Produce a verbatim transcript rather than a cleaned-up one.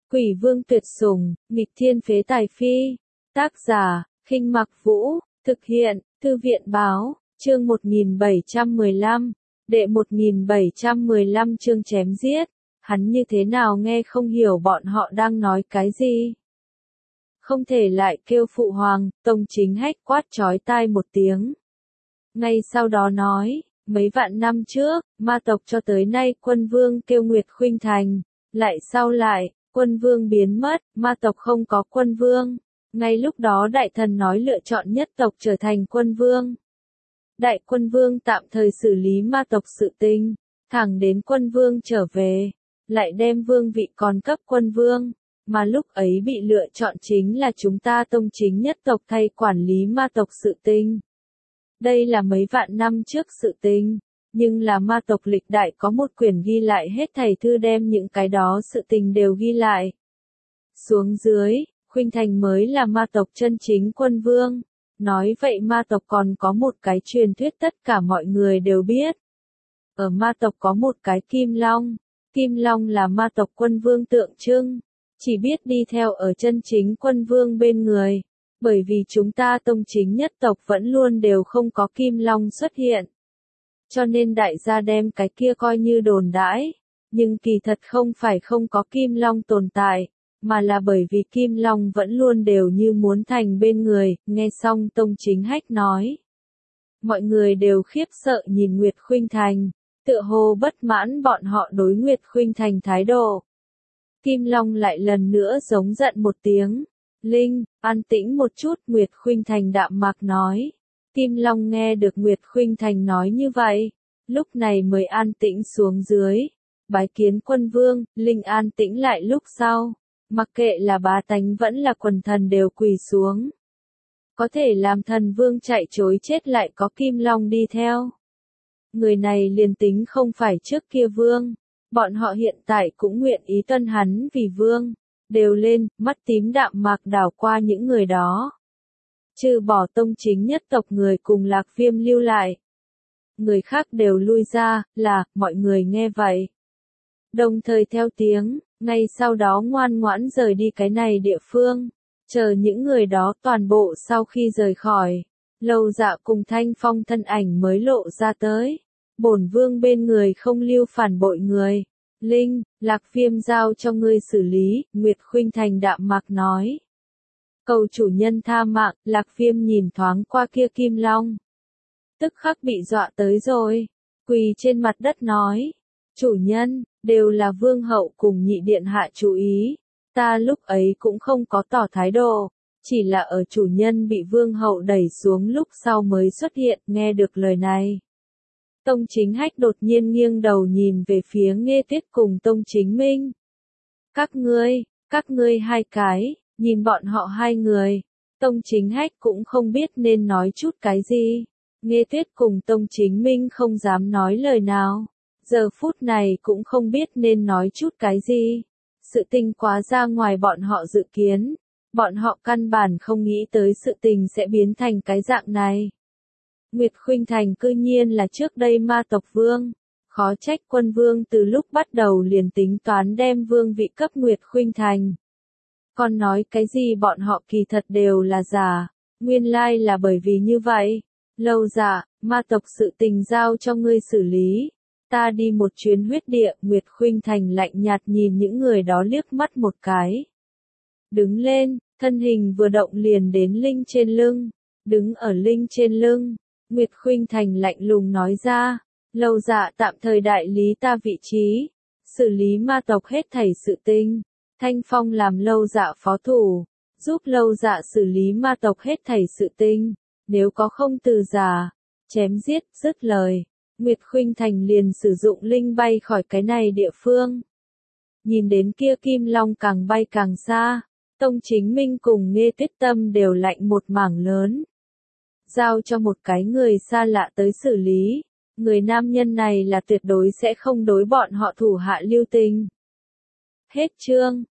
Quỷ vương tuyệt sủng, nghịch thiên phế tài phi. Tác giả, Khinh Mặc Vũ, thực hiện, Thư viện báo, chương một nghìn bảy trăm mười lăm, đệ một nghìn bảy trăm mười lăm chương chém giết. Hắn như thế nào nghe không hiểu bọn họ đang nói cái gì. Không thể lại kêu phụ hoàng, Tông Chính Hách quát chói tai một tiếng. Ngay sau đó nói, mấy vạn năm trước, ma tộc cho tới nay quân vương kêu Nguyệt Khuynh Thành, lại sau lại, quân vương biến mất, ma tộc không có quân vương. Ngay lúc đó đại thần nói lựa chọn nhất tộc trở thành quân vương. Đại quân vương tạm thời xử lý ma tộc sự tình, thẳng đến quân vương trở về, lại đem vương vị còn cấp quân vương, mà lúc ấy bị lựa chọn chính là chúng ta Tông Chính nhất tộc thay quản lý ma tộc sự tình. Đây là mấy vạn năm trước sự tình, nhưng là ma tộc lịch đại có một quyển ghi lại hết thảy thư đem những cái đó sự tình đều ghi lại. Xuống dưới, Khuynh Thành mới là ma tộc chân chính quân vương. Nói vậy ma tộc còn có một cái truyền thuyết tất cả mọi người đều biết. Ở ma tộc có một cái Kim Long. Kim Long là ma tộc quân vương tượng trưng. Chỉ biết đi theo ở chân chính quân vương bên người. Bởi vì chúng ta Tông Chính nhất tộc vẫn luôn đều không có Kim Long xuất hiện. Cho nên đại gia đem cái kia coi như đồn đãi. Nhưng kỳ thật không phải không có Kim Long tồn tại. Mà là bởi vì Kim Long vẫn luôn đều như muốn thành bên người, nghe xong Tông Chính Hách nói. Mọi người đều khiếp sợ nhìn Nguyệt Khuynh Thành, tựa hồ bất mãn bọn họ đối Nguyệt Khuynh Thành thái độ. Kim Long lại lần nữa giống giận một tiếng. Linh, an tĩnh một chút, Nguyệt Khuynh Thành đạm mạc nói. Kim Long nghe được Nguyệt Khuynh Thành nói như vậy, lúc này mới an tĩnh xuống dưới. Bái kiến quân vương, Linh an tĩnh lại lúc sau. Mặc kệ là bá tánh vẫn là quần thần đều quỳ xuống. Có thể làm thần vương chạy chối chết lại có Kim Long đi theo. Người này liền tính không phải trước kia vương. Bọn họ hiện tại cũng nguyện ý tuân hắn vì vương. Đều lên, mắt tím đạm mạc đảo qua những người đó. Trừ bỏ Tông Chính nhất tộc người cùng Lạc Viêm lưu lại. Người khác đều lui ra, là, mọi người nghe vậy. Đồng thời theo tiếng, ngay sau đó ngoan ngoãn rời đi cái này địa phương. Chờ những người đó toàn bộ sau khi rời khỏi. Lâu Dạ cùng Thanh Phong thân ảnh mới lộ ra tới. Bổn vương bên người không lưu phản bội người. Linh, Lạc Viêm giao cho ngươi xử lý, Nguyệt Khuynh Thành đạm mạc nói. Cầu chủ nhân tha mạng, Lạc Viêm nhìn thoáng qua kia Kim Long. Tức khắc bị dọa tới rồi. Quỳ trên mặt đất nói. Chủ nhân, đều là vương hậu cùng nhị điện hạ chú ý. Ta lúc ấy cũng không có tỏ thái độ. Chỉ là ở chủ nhân bị vương hậu đẩy xuống lúc sau mới xuất hiện, nghe được lời này. Tông Chính Hách đột nhiên nghiêng đầu nhìn về phía Nghê Tuyết cùng Tông Chính Minh. Các ngươi, các ngươi hai cái, nhìn bọn họ hai người. Tông Chính Hách cũng không biết nên nói chút cái gì. Nghê Tuyết cùng Tông Chính Minh không dám nói lời nào. Giờ phút này cũng không biết nên nói chút cái gì. Sự tình quá ra ngoài bọn họ dự kiến. Bọn họ căn bản không nghĩ tới sự tình sẽ biến thành cái dạng này. Nguyệt Khuynh Thành cư nhiên là trước đây ma tộc vương. Khó trách quân vương từ lúc bắt đầu liền tính toán đem vương vị cấp Nguyệt Khuynh Thành. Còn nói cái gì bọn họ kỳ thật đều là giả. Nguyên lai là bởi vì như vậy. Lâu Dạ, ma tộc sự tình giao cho ngươi xử lý. Ta đi một chuyến huyết địa, Nguyệt Khuynh Thành lạnh nhạt nhìn những người đó liếc mắt một cái. Đứng lên, thân hình vừa động liền đến Linh trên lưng. Đứng ở Linh trên lưng, Nguyệt Khuynh Thành lạnh lùng nói ra. Lâu Dạ tạm thời đại lý ta vị trí. Xử lý ma tộc hết thảy sự tình. Thanh Phong làm Lâu Dạ phó thủ. Giúp Lâu Dạ xử lý ma tộc hết thảy sự tình. Nếu có không từ giả, chém giết, dứt lời. Nguyệt Khuynh Thành liền sử dụng linh bay khỏi cái này địa phương. Nhìn đến kia Kim Long càng bay càng xa, Tông Chính Minh cùng Nghê Tuyết tâm đều lạnh một mảng lớn. Giao cho một cái người xa lạ tới xử lý, người nam nhân này là tuyệt đối sẽ không đối bọn họ thủ hạ lưu tình. Hết chương.